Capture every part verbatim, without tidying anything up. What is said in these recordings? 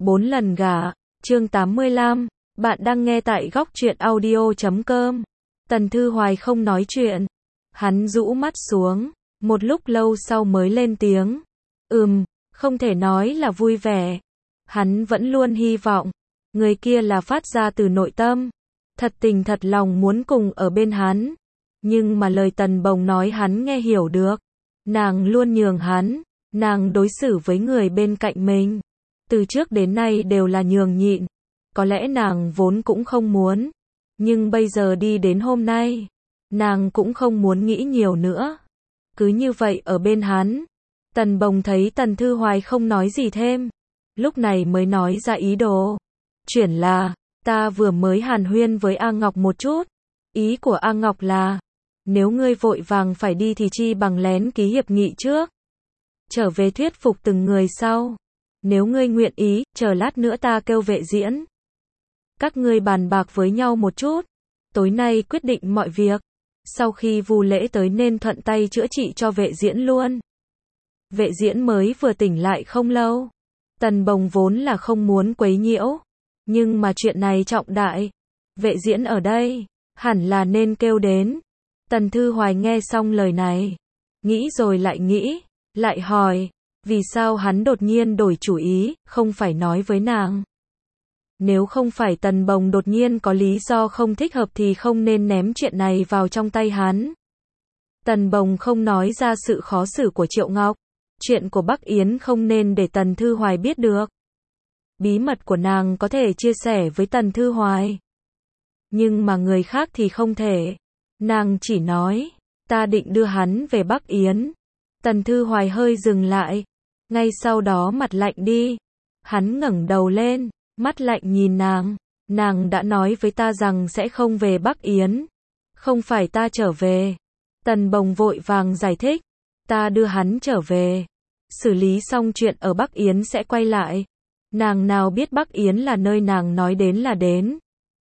Bốn lần gả, chương tám mươi lăm, bạn đang nghe tại góc truyện audio chấm com. Tần Thư Hoài không nói chuyện. Hắn rũ mắt xuống, một lúc lâu sau mới lên tiếng. Ừm, không thể nói là vui vẻ. Hắn vẫn luôn hy vọng, người kia là phát ra từ nội tâm, thật tình thật lòng muốn cùng ở bên hắn. Nhưng mà lời Tần Bồng nói hắn nghe hiểu được. Nàng luôn nhường hắn, nàng đối xử với người bên cạnh mình từ trước đến nay đều là nhường nhịn. Có lẽ nàng vốn cũng không muốn, nhưng bây giờ đi đến hôm nay, nàng cũng không muốn nghĩ nhiều nữa. Cứ như vậy ở bên hắn. Tần Bồng thấy Tần Thư Hoài không nói gì thêm, lúc này mới nói ra ý đồ. Chuyển là, ta vừa mới hàn huyên với A Ngọc một chút. Ý của A Ngọc là, nếu ngươi vội vàng phải đi thì chi bằng lén ký hiệp nghị trước, trở về thuyết phục từng người sau. Nếu ngươi nguyện ý, chờ lát nữa ta kêu vệ diễn. Các ngươi bàn bạc với nhau một chút, tối nay quyết định mọi việc. Sau khi Vu Lễ tới nên thuận tay chữa trị cho vệ diễn luôn. Vệ diễn mới vừa tỉnh lại không lâu. Tần Bồng vốn là không muốn quấy nhiễu, nhưng mà chuyện này trọng đại. Vệ diễn ở đây, hẳn là nên kêu đến. Tần Thư Hoài nghe xong lời này, nghĩ rồi lại nghĩ, lại hỏi, vì sao hắn đột nhiên đổi chủ ý, không phải nói với nàng. Nếu không phải Tần Bồng đột nhiên có lý do không thích hợp thì không nên ném chuyện này vào trong tay hắn. Tần Bồng không nói ra sự khó xử của Triệu Ngọc. Chuyện của Bắc Yến không nên để Tần Thư Hoài biết được. Bí mật của nàng có thể chia sẻ với Tần Thư Hoài, nhưng mà người khác thì không thể. Nàng chỉ nói, ta định đưa hắn về Bắc Yến. Tần Thư Hoài hơi dừng lại, ngay sau đó mặt lạnh đi. Hắn ngẩng đầu lên, mắt lạnh nhìn nàng. Nàng đã nói với ta rằng sẽ không về Bắc Yến. Không phải ta trở về. Tần Bồng vội vàng giải thích. Ta đưa hắn trở về. Xử lý xong chuyện ở Bắc Yến sẽ quay lại. Nàng nào biết Bắc Yến là nơi nàng nói đến là đến.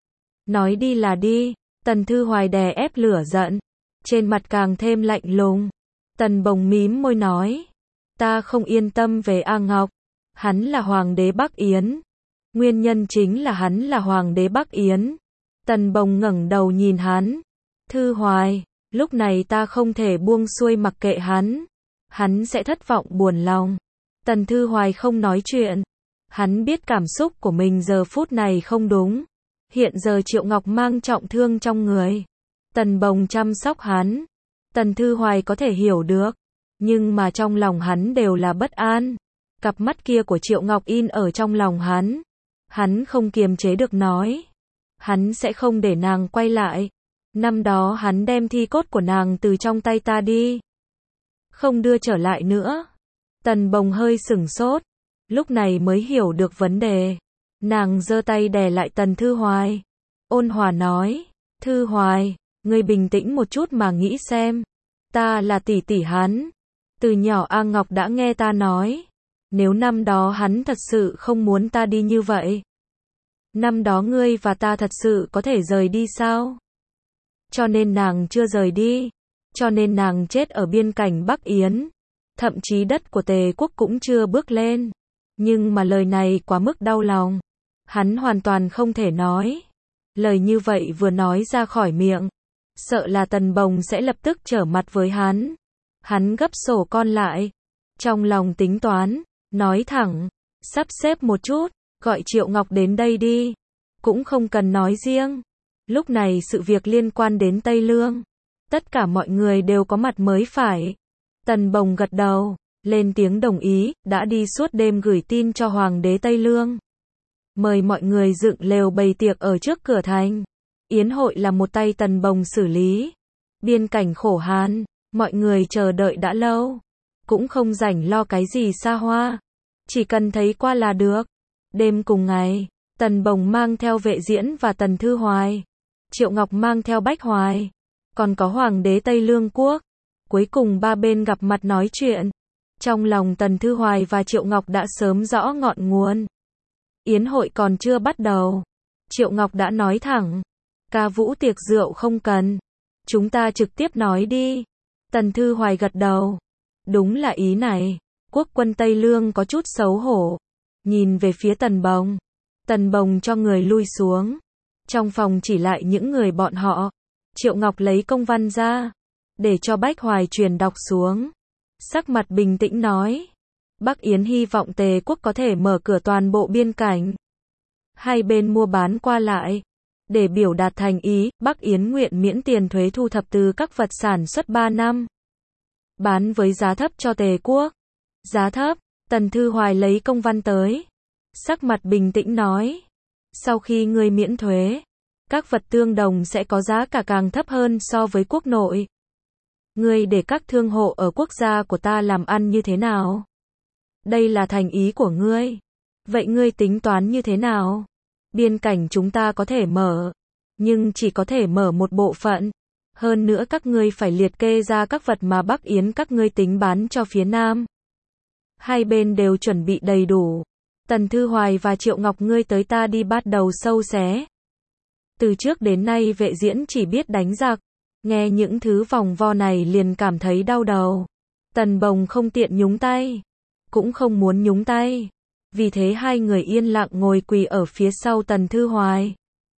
Nói đi là đi. Tần Thư Hoài đè ép lửa giận, trên mặt càng thêm lạnh lùng. Tần Bồng mím môi nói, ta không yên tâm về A Ngọc. Hắn là hoàng đế Bắc Yến. Nguyên nhân chính là hắn là hoàng đế Bắc Yến. Tần Bồng ngẩng đầu nhìn hắn. Thư Hoài, lúc này ta không thể buông xuôi mặc kệ hắn. Hắn sẽ thất vọng buồn lòng. Tần Thư Hoài không nói chuyện. Hắn biết cảm xúc của mình giờ phút này không đúng. Hiện giờ Triệu Ngọc mang trọng thương trong người. Tần Bồng chăm sóc hắn. Tần Thư Hoài có thể hiểu được. Nhưng mà trong lòng hắn đều là bất an. Cặp mắt kia của Triệu Ngọc in ở trong lòng hắn. Hắn không kiềm chế được nói. Hắn sẽ không để nàng quay lại. Năm đó hắn đem thi cốt của nàng từ trong tay ta đi, không đưa trở lại nữa. Tần Bồng hơi sửng sốt. Lúc này mới hiểu được vấn đề. Nàng giơ tay đè lại Tần Thư Hoài. Ôn hòa nói, Thư Hoài, ngươi bình tĩnh một chút mà nghĩ xem. Ta là tỷ tỷ hắn. Từ nhỏ A Ngọc đã nghe ta nói. Nếu năm đó hắn thật sự không muốn ta đi như vậy, năm đó ngươi và ta thật sự có thể rời đi sao? Cho nên nàng chưa rời đi. Cho nên nàng chết ở biên cảnh Bắc Yến. Thậm chí đất của Tề quốc cũng chưa bước lên. Nhưng mà lời này quá mức đau lòng. Hắn hoàn toàn không thể nói. Lời như vậy vừa nói ra khỏi miệng, sợ là Tần Bồng sẽ lập tức trở mặt với hắn. Hắn gấp sổ con lại. Trong lòng tính toán, nói thẳng, sắp xếp một chút, gọi Triệu Ngọc đến đây đi. Cũng không cần nói riêng. Lúc này sự việc liên quan đến Tây Lương. Tất cả mọi người đều có mặt mới phải. Tần Bồng gật đầu, lên tiếng đồng ý, đã đi suốt đêm gửi tin cho Hoàng đế Tây Lương. Mời mọi người dựng lều bày tiệc ở trước cửa thành. Yến hội là một tay Tần Bồng xử lý. Biên cảnh khổ hàn, mọi người chờ đợi đã lâu. Cũng không rảnh lo cái gì xa hoa. Chỉ cần thấy qua là được. Đêm cùng ngày, Tần Bồng mang theo vệ diễn và Tần Thư Hoài. Triệu Ngọc mang theo Bách Hoài. Còn có Hoàng đế Tây Lương quốc. Cuối cùng ba bên gặp mặt nói chuyện. Trong lòng Tần Thư Hoài và Triệu Ngọc đã sớm rõ ngọn nguồn. Yến hội còn chưa bắt đầu. Triệu Ngọc đã nói thẳng. Ca vũ tiệc rượu không cần. Chúng ta trực tiếp nói đi. Tần Thư Hoài gật đầu. Đúng là ý này. Quốc quân Tây Lương có chút xấu hổ. nhìn về phía Tần Bồng. Tần Bồng cho người lui xuống. Trong phòng chỉ lại những người bọn họ. Triệu Ngọc lấy công văn ra, để cho Bách Hoài truyền đọc xuống. Sắc mặt bình tĩnh nói. Bắc Yến hy vọng Tề quốc có thể mở cửa toàn bộ biên cảnh. Hai bên mua bán qua lại. Để biểu đạt thành ý, Bắc Yến nguyện miễn tiền thuế thu thập từ các vật sản xuất ba năm. Bán với giá thấp cho Tề quốc. Giá thấp, Tần Thư Hoài lấy công văn tới. Sắc mặt bình tĩnh nói. Sau khi ngươi miễn thuế, các vật tương đồng sẽ có giá cả càng thấp hơn so với quốc nội. Ngươi để các thương hộ ở quốc gia của ta làm ăn như thế nào? Đây là thành ý của ngươi. Vậy ngươi tính toán như thế nào? Biên cảnh chúng ta có thể mở, nhưng chỉ có thể mở một bộ phận. Hơn nữa các ngươi phải liệt kê ra các vật mà Bắc Yến các ngươi tính bán cho phía Nam. Hai bên đều chuẩn bị đầy đủ. Tần Thư Hoài và Triệu Ngọc ngươi tới ta đi bắt đầu sâu xé. Từ trước đến nay Vệ Diễn chỉ biết đánh giặc. Nghe những thứ vòng vo này liền cảm thấy đau đầu. Tần Bồng không tiện nhúng tay. Cũng không muốn nhúng tay. Vì thế hai người yên lặng ngồi quỳ ở phía sau Tần Thư Hoài.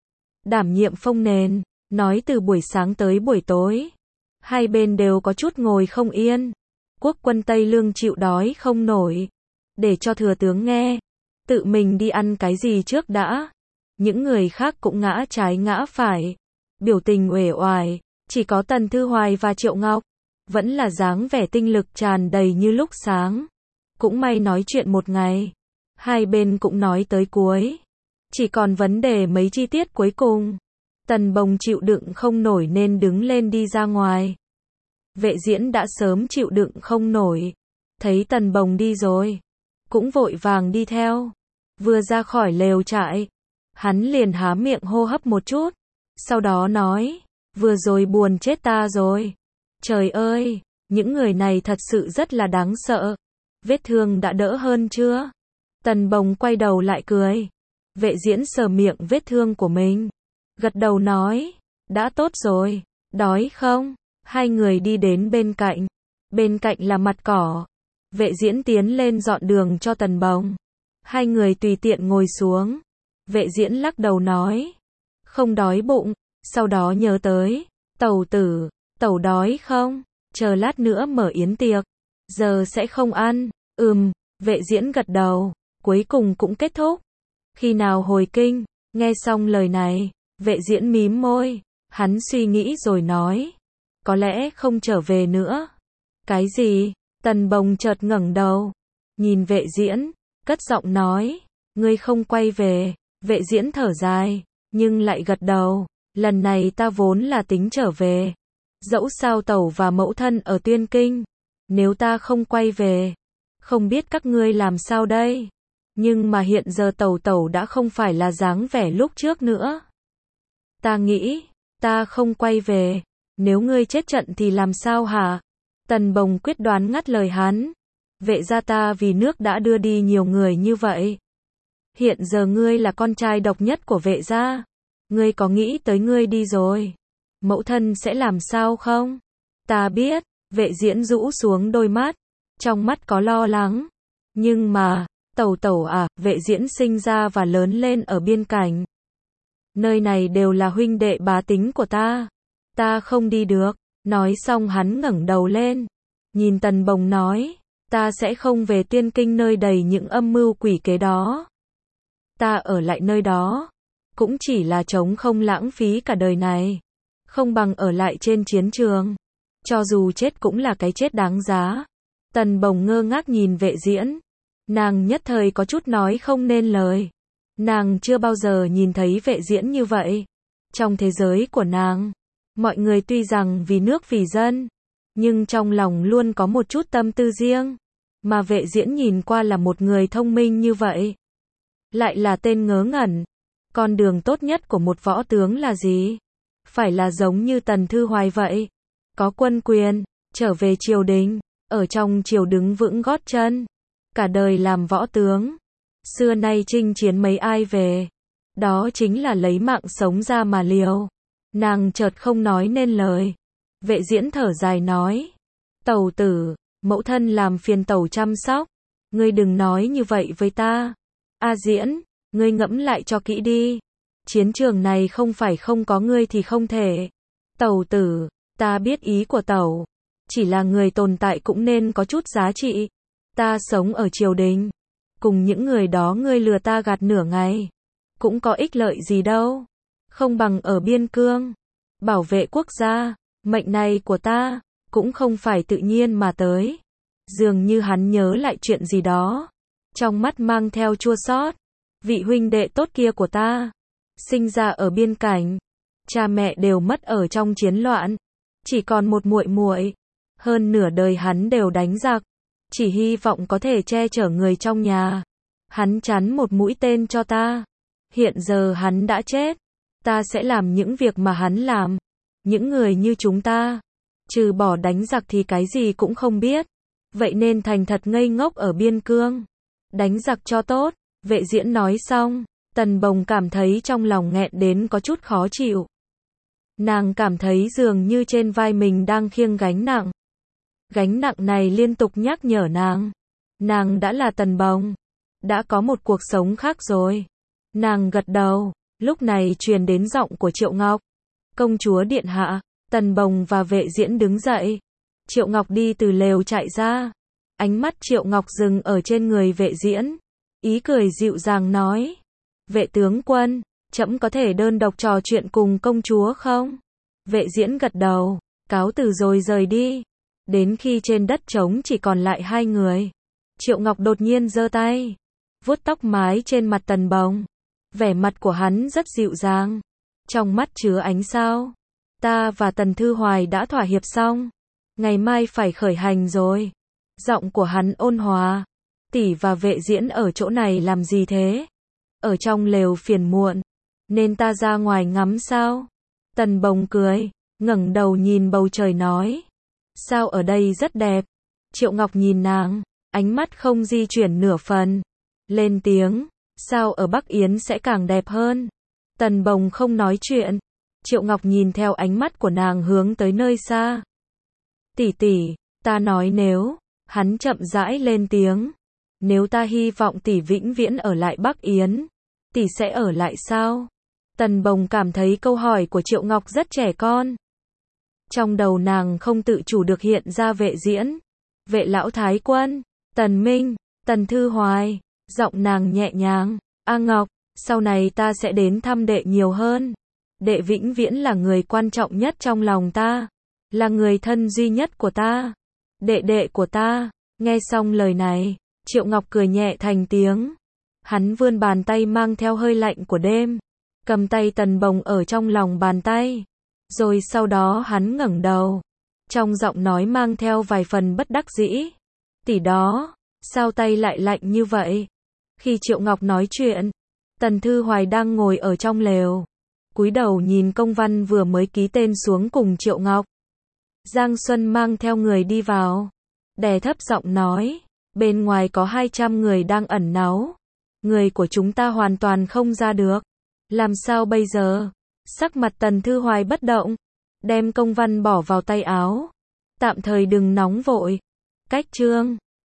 Đảm nhiệm phông nền. Nói từ buổi sáng tới buổi tối. Hai bên đều có chút ngồi không yên. Quốc quân Tây Lương chịu đói không nổi. Để cho thừa tướng nghe. Tự mình đi ăn cái gì trước đã. Những người khác cũng ngã trái ngã phải. Biểu tình uể oải. Chỉ có Tần Thư Hoài và Triệu Ngọc. Vẫn là dáng vẻ tinh lực tràn đầy như lúc sáng. Cũng may nói chuyện một ngày. Hai bên cũng nói tới cuối. Chỉ còn vấn đề mấy chi tiết cuối cùng. Tần Bồng chịu đựng không nổi nên đứng lên đi ra ngoài. Vệ Diễn đã sớm chịu đựng không nổi. Thấy Tần Bồng đi rồi. Cũng vội vàng đi theo. Vừa ra khỏi lều trại. Hắn liền há miệng hô hấp một chút. Sau đó nói. Vừa rồi buồn chết ta rồi. Trời ơi, những người này thật sự rất là đáng sợ. Vết thương đã đỡ hơn chưa? Tần Bồng quay đầu lại cười. Vệ Diễn sờ miệng vết thương của mình. Gật đầu nói. Đã tốt rồi. Đói không? Hai người đi đến bên cạnh. Bên cạnh là mặt cỏ. Vệ Diễn tiến lên dọn đường cho Tần Bồng. Hai người tùy tiện ngồi xuống. Vệ Diễn lắc đầu nói. Không đói bụng. Sau đó nhớ tới. Tẩu tử, tẩu đói không? Chờ lát nữa mở yến tiệc. Giờ sẽ không ăn. Ừm, Vệ Diễn gật đầu. Cuối cùng cũng kết thúc. Khi nào hồi kinh? Nghe xong lời này. Vệ Diễn mím môi. Hắn suy nghĩ rồi nói. Có lẽ không trở về nữa. Cái gì? Tần Bồng chợt ngẩng đầu. Nhìn Vệ Diễn. Cất giọng nói. Ngươi không quay về. Vệ Diễn thở dài. Nhưng lại gật đầu. Lần này ta vốn là tính trở về. Dẫu sao tẩu và mẫu thân ở Tuyên Kinh. Nếu ta không quay về. Không biết các ngươi làm sao đây. Nhưng mà hiện giờ tẩu tẩu đã không phải là dáng vẻ lúc trước nữa. Ta nghĩ. Ta không quay về. Nếu ngươi chết trận thì làm sao hả? Tần Bồng quyết đoán ngắt lời hắn. Vệ gia ta vì nước đã đưa đi nhiều người như vậy. Hiện giờ ngươi là con trai độc nhất của vệ gia. Ngươi có nghĩ tới ngươi đi rồi. Mẫu thân sẽ làm sao không? Ta biết. Vệ Diễn rũ xuống đôi mắt. Trong mắt có lo lắng. Nhưng mà, tẩu tẩu à, Vệ Diễn sinh ra và lớn lên ở biên cảnh. Nơi này đều là huynh đệ bá tính của ta. Ta không đi được. Nói xong hắn ngẩng đầu lên. Nhìn Tần Bồng nói. Ta sẽ không về Tuyên Kinh nơi đầy những âm mưu quỷ kế đó. Ta ở lại nơi đó. Cũng chỉ là trống không lãng phí cả đời này. Không bằng ở lại trên chiến trường. Cho dù chết cũng là cái chết đáng giá. Tần Bồng ngơ ngác nhìn Vệ Diễn. Nàng nhất thời có chút nói không nên lời. Nàng chưa bao giờ nhìn thấy Vệ Diễn như vậy. Trong thế giới của nàng, mọi người tuy rằng vì nước vì dân, nhưng trong lòng luôn có một chút tâm tư riêng. Mà Vệ Diễn nhìn qua là một người thông minh như vậy. Lại là tên ngớ ngẩn. Con đường tốt nhất của một võ tướng là gì? Phải là giống như Tần Thư Hoài vậy. Có quân quyền, trở về triều đình, ở trong triều đứng vững gót chân. Cả đời làm võ tướng. Xưa nay chinh chiến mấy ai về. Đó chính là lấy mạng sống ra mà liều. Nàng chợt không nói nên lời. Vệ Diễn thở dài nói. Tẩu tử, mẫu thân làm phiền tẩu chăm sóc. Ngươi đừng nói như vậy với ta. A Diễn, ngươi ngẫm lại cho kỹ đi. Chiến trường này không phải không có ngươi thì không thể. Tẩu tử, ta biết ý của tẩu. Chỉ là người tồn tại cũng nên có chút giá trị. Ta sống ở triều đình. Cùng những người đó ngươi lừa ta gạt nửa ngày. Cũng có ích lợi gì đâu. Không bằng ở biên cương. Bảo vệ quốc gia. Mệnh này của ta. Cũng không phải tự nhiên mà tới. Dường như hắn nhớ lại chuyện gì đó. Trong mắt mang theo chua xót. Vị huynh đệ tốt kia của ta. Sinh ra ở biên cảnh. Cha mẹ đều mất ở trong chiến loạn. Chỉ còn một muội muội. Hơn nửa đời hắn đều đánh giặc. Chỉ hy vọng có thể che chở người trong nhà. Hắn chắn một mũi tên cho ta. Hiện giờ hắn đã chết. Ta sẽ làm những việc mà hắn làm. Những người như chúng ta. Trừ bỏ đánh giặc thì cái gì cũng không biết. Vậy nên thành thật ngây ngốc ở biên cương. Đánh giặc cho tốt. Vệ Diễn nói xong. Tần Bồng cảm thấy trong lòng nghẹn đến có chút khó chịu. Nàng cảm thấy dường như trên vai mình đang khiêng gánh nặng. Gánh nặng này liên tục nhắc nhở nàng. Nàng đã là Tần Bồng. Đã có một cuộc sống khác rồi. Nàng gật đầu. Lúc này truyền đến giọng của Triệu Ngọc. Công chúa điện hạ. Tần Bồng và Vệ Diễn đứng dậy. Triệu Ngọc đi từ lều chạy ra. Ánh mắt Triệu Ngọc dừng ở trên người Vệ Diễn. Ý cười dịu dàng nói. Vệ tướng quân, trẫm có thể đơn độc trò chuyện cùng công chúa không? Vệ Diễn gật đầu. Cáo từ rồi rời đi. Đến khi trên đất trống chỉ còn lại hai người. Triệu Ngọc đột nhiên giơ tay. Vuốt tóc mái trên mặt Tần Bồng. Vẻ mặt của hắn rất dịu dàng. Trong mắt chứa ánh sao. Ta và Tần Thư Hoài đã thỏa hiệp xong. Ngày mai phải khởi hành rồi. Giọng của hắn ôn hòa. Tỷ và Vệ Diễn ở chỗ này làm gì thế? Ở trong lều phiền muộn. Nên ta ra ngoài ngắm sao? Tần Bồng cười. Ngẩng đầu nhìn bầu trời nói. Sao ở đây rất đẹp. Triệu Ngọc nhìn nàng. Ánh mắt không di chuyển nửa phần. Lên tiếng. Sao ở Bắc Yến sẽ càng đẹp hơn? Tần Bồng không nói chuyện. Triệu Ngọc nhìn theo ánh mắt của nàng hướng tới nơi xa. Tỷ tỷ, ta nói nếu. Hắn chậm rãi lên tiếng. Nếu ta hy vọng tỷ vĩnh viễn ở lại Bắc Yến. Tỷ sẽ ở lại sao? Tần Bồng cảm thấy câu hỏi của Triệu Ngọc rất trẻ con. Trong đầu nàng không tự chủ được hiện ra Vệ Diễn. Vệ lão thái quân. Tần Minh. Tần Thư Hoài. Giọng nàng nhẹ nhàng. A Ngọc, sau này ta sẽ đến thăm đệ nhiều hơn. Đệ vĩnh viễn là người quan trọng nhất trong lòng ta. Là người thân duy nhất của ta. Đệ đệ của ta. Nghe xong lời này, Triệu Ngọc cười nhẹ thành tiếng. Hắn vươn bàn tay mang theo hơi lạnh của đêm. Cầm tay Tần Bồng ở trong lòng bàn tay. Rồi sau đó hắn ngẩng đầu. Trong giọng nói mang theo vài phần bất đắc dĩ. Tỷ đó, sao tay lại lạnh như vậy? Khi Triệu Ngọc nói chuyện, Tần Thư Hoài đang ngồi ở trong lều. Cúi đầu nhìn công văn vừa mới ký tên xuống cùng Triệu Ngọc. Giang Xuân mang theo người đi vào. Đè thấp giọng nói. Bên ngoài có hai trăm người đang ẩn náu. Người của chúng ta hoàn toàn không ra được. Làm sao bây giờ? Sắc mặt Tần Thư Hoài bất động. Đem công văn bỏ vào tay áo. Tạm thời đừng nóng vội. Cách chương